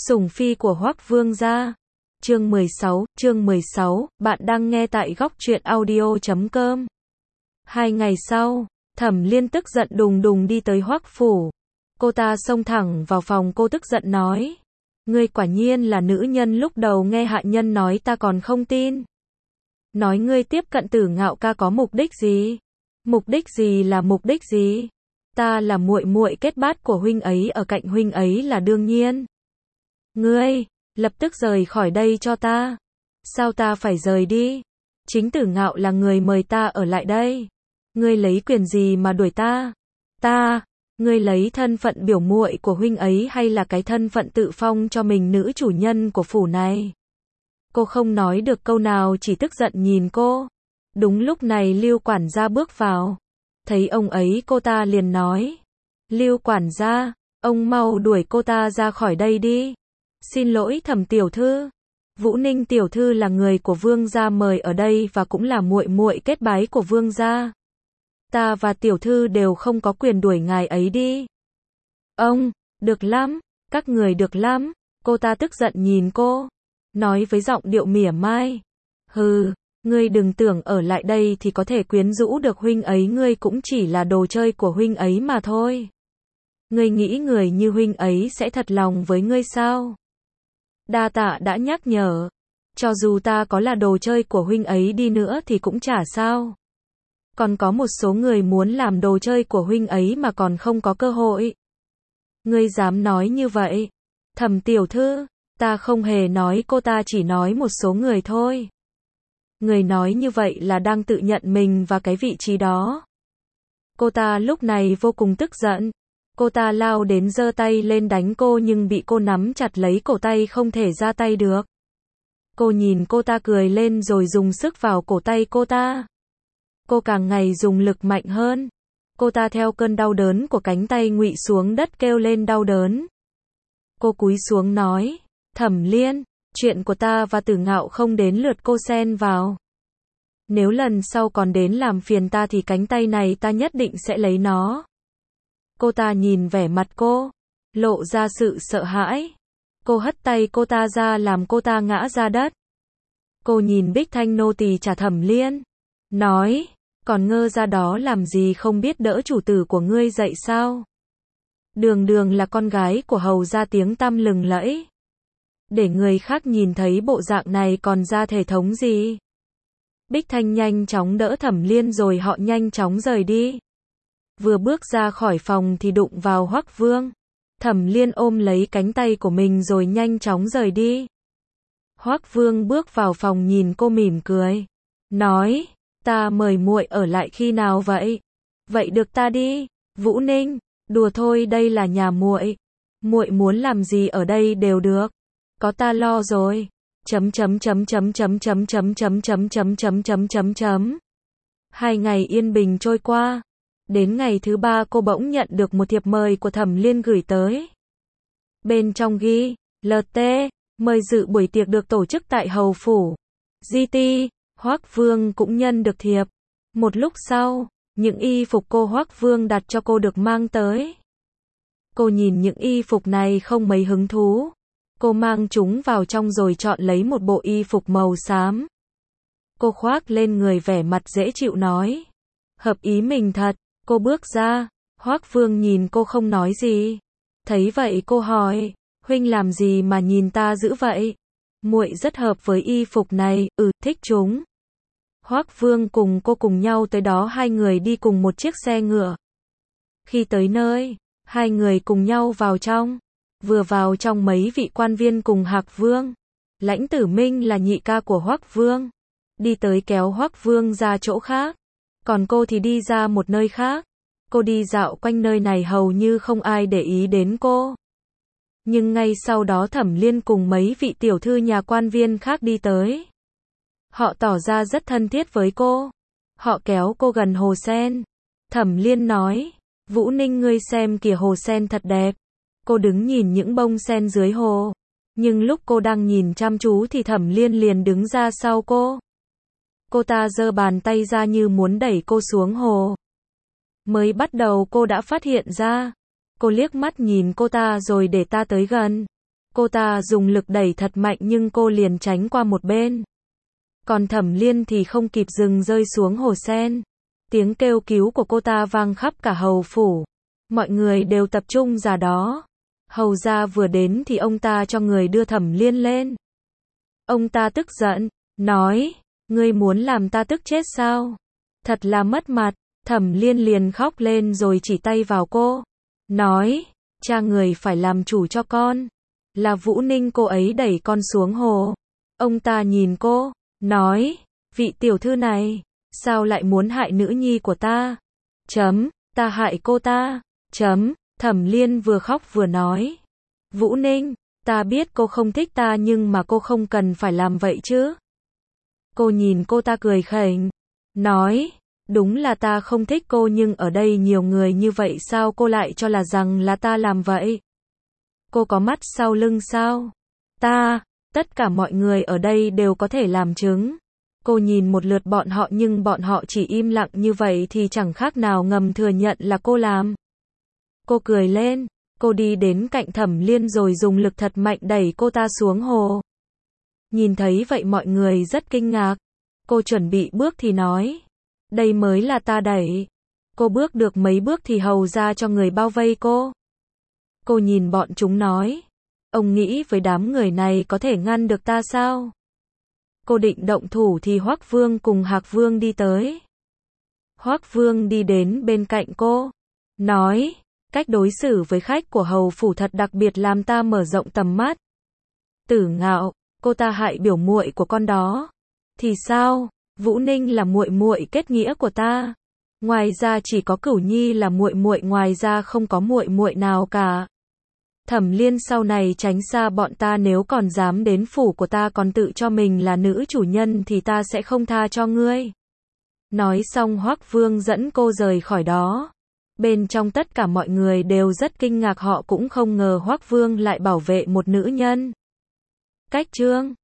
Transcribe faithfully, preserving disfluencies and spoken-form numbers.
Sủng phi của Hoắc Vương gia. Chương mười sáu, chương mười sáu, bạn đang nghe tại góc truyện audio chấm com. Hai ngày sau, Thẩm Liên tức giận đùng đùng đi tới Hoắc phủ. Cô ta xông thẳng vào phòng, cô tức giận nói: "Ngươi quả nhiên là nữ nhân, lúc đầu nghe hạ nhân nói ta còn không tin. Nói ngươi tiếp cận Tử Ngạo ca có mục đích gì? Mục đích gì là mục đích gì? Ta là muội muội kết bát của huynh ấy, ở cạnh huynh ấy là đương nhiên. Ngươi, lập tức rời khỏi đây cho ta." "Sao ta phải rời đi? Chính Tử Ngạo là người mời ta ở lại đây. Ngươi lấy quyền gì mà đuổi ta?" "Ta, ngươi lấy thân phận biểu muội của huynh ấy hay là cái thân phận tự phong cho mình nữ chủ nhân của phủ này?" Cô không nói được câu nào, chỉ tức giận nhìn cô. Đúng lúc này Lưu quản gia bước vào. Thấy ông ấy, cô ta liền nói: "Lưu quản gia, ông mau đuổi cô ta ra khỏi đây đi." "Xin lỗi Thẩm tiểu thư, Vũ Ninh tiểu thư là người của Vương gia mời ở đây và cũng là muội muội kết bái của Vương gia. Ta và tiểu thư đều không có quyền đuổi ngài ấy đi." "Ông, được lắm, các người được lắm." Cô ta tức giận nhìn cô, nói với giọng điệu mỉa mai: "Hừ, ngươi đừng tưởng ở lại đây thì có thể quyến rũ được huynh ấy, ngươi cũng chỉ là đồ chơi của huynh ấy mà thôi. Ngươi nghĩ người như huynh ấy sẽ thật lòng với ngươi sao? Đa tạ đã nhắc nhở. Cho dù ta có là đồ chơi của huynh ấy đi nữa thì cũng chả sao. Còn có một số người muốn làm đồ chơi của huynh ấy mà còn không có cơ hội." "Ngươi dám nói như vậy?" "Thẩm tiểu thư, ta không hề nói." Cô ta chỉ nói một số người thôi. Người nói như vậy là đang tự nhận mình và cái vị trí đó. Cô ta lúc này vô cùng tức giận. Cô ta lao đến giơ tay lên đánh cô, nhưng bị cô nắm chặt lấy cổ tay, không thể ra tay được. Cô nhìn cô ta cười lên rồi dùng sức vào cổ tay cô ta. Cô càng ngày dùng lực mạnh hơn. Cô ta theo cơn đau đớn của cánh tay ngụy xuống đất kêu lên đau đớn. Cô cúi xuống nói: "Thẩm Liên, chuyện của ta và Tử Ngạo không đến lượt cô xen vào. Nếu lần sau còn đến làm phiền ta thì cánh tay này ta nhất định sẽ lấy nó." Cô ta nhìn vẻ mặt cô, lộ ra sự sợ hãi. Cô hất tay cô ta ra làm cô ta ngã ra đất. Cô nhìn Bích Thanh nô tỳ trả Thẩm Liên, nói: "Còn ngơ ra đó làm gì, không biết đỡ chủ tử của ngươi dậy sao? Đường đường là con gái của hầu gia tiếng tăm lừng lẫy. Để người khác nhìn thấy bộ dạng này còn ra thể thống gì?" Bích Thanh nhanh chóng đỡ Thẩm Liên rồi họ nhanh chóng rời đi. Vừa bước ra khỏi phòng thì đụng vào Hoắc Vương. Thẩm Liên ôm lấy cánh tay của mình rồi nhanh chóng rời đi. Hoắc Vương bước vào phòng nhìn cô mỉm cười, nói: "Ta mời muội ở lại khi nào vậy?" "Vậy được ta đi." "Vũ Ninh, đùa thôi, đây là nhà muội. Muội muốn làm gì ở đây đều được. Có ta lo rồi." Chấm chấm chấm chấm chấm chấm chấm chấm chấm chấm chấm chấm chấm chấm. Hai ngày yên bình trôi qua. Đến ngày thứ ba cô bỗng nhận được một thiệp mời của Thẩm Liên gửi tới. Bên trong ghi: "lờ tê, mời dự buổi tiệc được tổ chức tại hầu phủ." giê tê, Hoắc Vương cũng nhận được thiệp. Một lúc sau, những y phục cô Hoắc Vương đặt cho cô được mang tới. Cô nhìn những y phục này không mấy hứng thú. Cô mang chúng vào trong rồi chọn lấy một bộ y phục màu xám. Cô khoác lên người, vẻ mặt dễ chịu nói: "Hợp ý mình thật." Cô bước ra. Hoắc Vương nhìn cô không nói gì. Thấy vậy cô hỏi: "Huynh làm gì mà nhìn ta dữ vậy?" "Muội rất hợp với y phục này." "Ừ, thích chúng." Hoắc Vương cùng cô cùng nhau tới đó, hai người đi cùng một chiếc xe ngựa. Khi tới nơi, hai người cùng nhau vào trong. Vừa vào trong, mấy vị quan viên cùng Hạc Vương, Lãnh Tử Minh là nhị ca của Hoắc Vương, đi tới kéo Hoắc Vương ra chỗ khác. Còn cô thì đi ra một nơi khác. Cô đi dạo quanh nơi này hầu như không ai để ý đến cô. Nhưng ngay sau đó Thẩm Liên cùng mấy vị tiểu thư nhà quan viên khác đi tới. Họ tỏ ra rất thân thiết với cô. Họ kéo cô gần hồ sen. Thẩm Liên nói: "Vũ Ninh, ngươi xem kìa, hồ sen thật đẹp." Cô đứng nhìn những bông sen dưới hồ. Nhưng lúc cô đang nhìn chăm chú thì Thẩm Liên liền đứng ra sau cô. Cô ta giơ bàn tay ra như muốn đẩy cô xuống hồ. Mới bắt đầu cô đã phát hiện ra. Cô liếc mắt nhìn cô ta rồi để ta tới gần. Cô ta dùng lực đẩy thật mạnh nhưng cô liền tránh qua một bên. Còn Thẩm Liên thì không kịp dừng rơi xuống hồ sen. Tiếng kêu cứu của cô ta vang khắp cả hầu phủ. Mọi người đều tập trung ra đó. Hầu gia vừa đến thì ông ta cho người đưa Thẩm Liên lên. Ông ta tức giận, nói, ngươi muốn làm ta tức chết sao? Thật là mất mặt. Thẩm Liên liền khóc lên rồi chỉ tay vào cô. Nói, cha người phải làm chủ cho con. Là Vũ Ninh cô ấy đẩy con xuống hồ. Ông ta nhìn cô, nói, vị tiểu thư này, sao lại muốn hại nữ nhi của ta? Chấm, ta hại cô ta. Chấm, Thẩm Liên vừa khóc vừa nói. Vũ Ninh, ta biết cô không thích ta nhưng mà cô không cần phải làm vậy chứ. Cô nhìn cô ta cười khỉnh, nói, đúng là ta không thích cô nhưng ở đây nhiều người như vậy sao cô lại cho là rằng là ta làm vậy? Cô có mắt sau lưng sao? Ta, tất cả mọi người ở đây đều có thể làm chứng. Cô nhìn một lượt bọn họ nhưng bọn họ chỉ im lặng như vậy thì chẳng khác nào ngầm thừa nhận là cô làm. Cô cười lên, cô đi đến cạnh Thẩm Liên rồi dùng lực thật mạnh đẩy cô ta xuống hồ. Nhìn thấy vậy mọi người rất kinh ngạc. Cô chuẩn bị bước thì nói, đây mới là ta đẩy. Cô bước được mấy bước thì hầu ra cho người bao vây cô. Cô nhìn bọn chúng nói, ông nghĩ với đám người này có thể ngăn được ta sao? Cô định động thủ thì Hoắc Vương cùng Hạc Vương đi tới. Hoắc Vương đi đến bên cạnh cô, nói, cách đối xử với khách của hầu phủ thật đặc biệt làm ta mở rộng tầm mắt. Tử Ngạo, cô ta hại biểu muội của con đó. Thì sao? Vũ Ninh là muội muội kết nghĩa của ta. Ngoài ra chỉ có Cửu Nhi là muội muội, ngoài ra không có muội muội nào cả. Thẩm Liên sau này tránh xa bọn ta, nếu còn dám đến phủ của ta còn tự cho mình là nữ chủ nhân thì ta sẽ không tha cho ngươi. Nói xong Hoắc Vương dẫn cô rời khỏi đó. Bên trong tất cả mọi người đều rất kinh ngạc, họ cũng không ngờ Hoắc Vương lại bảo vệ một nữ nhân. Cách chương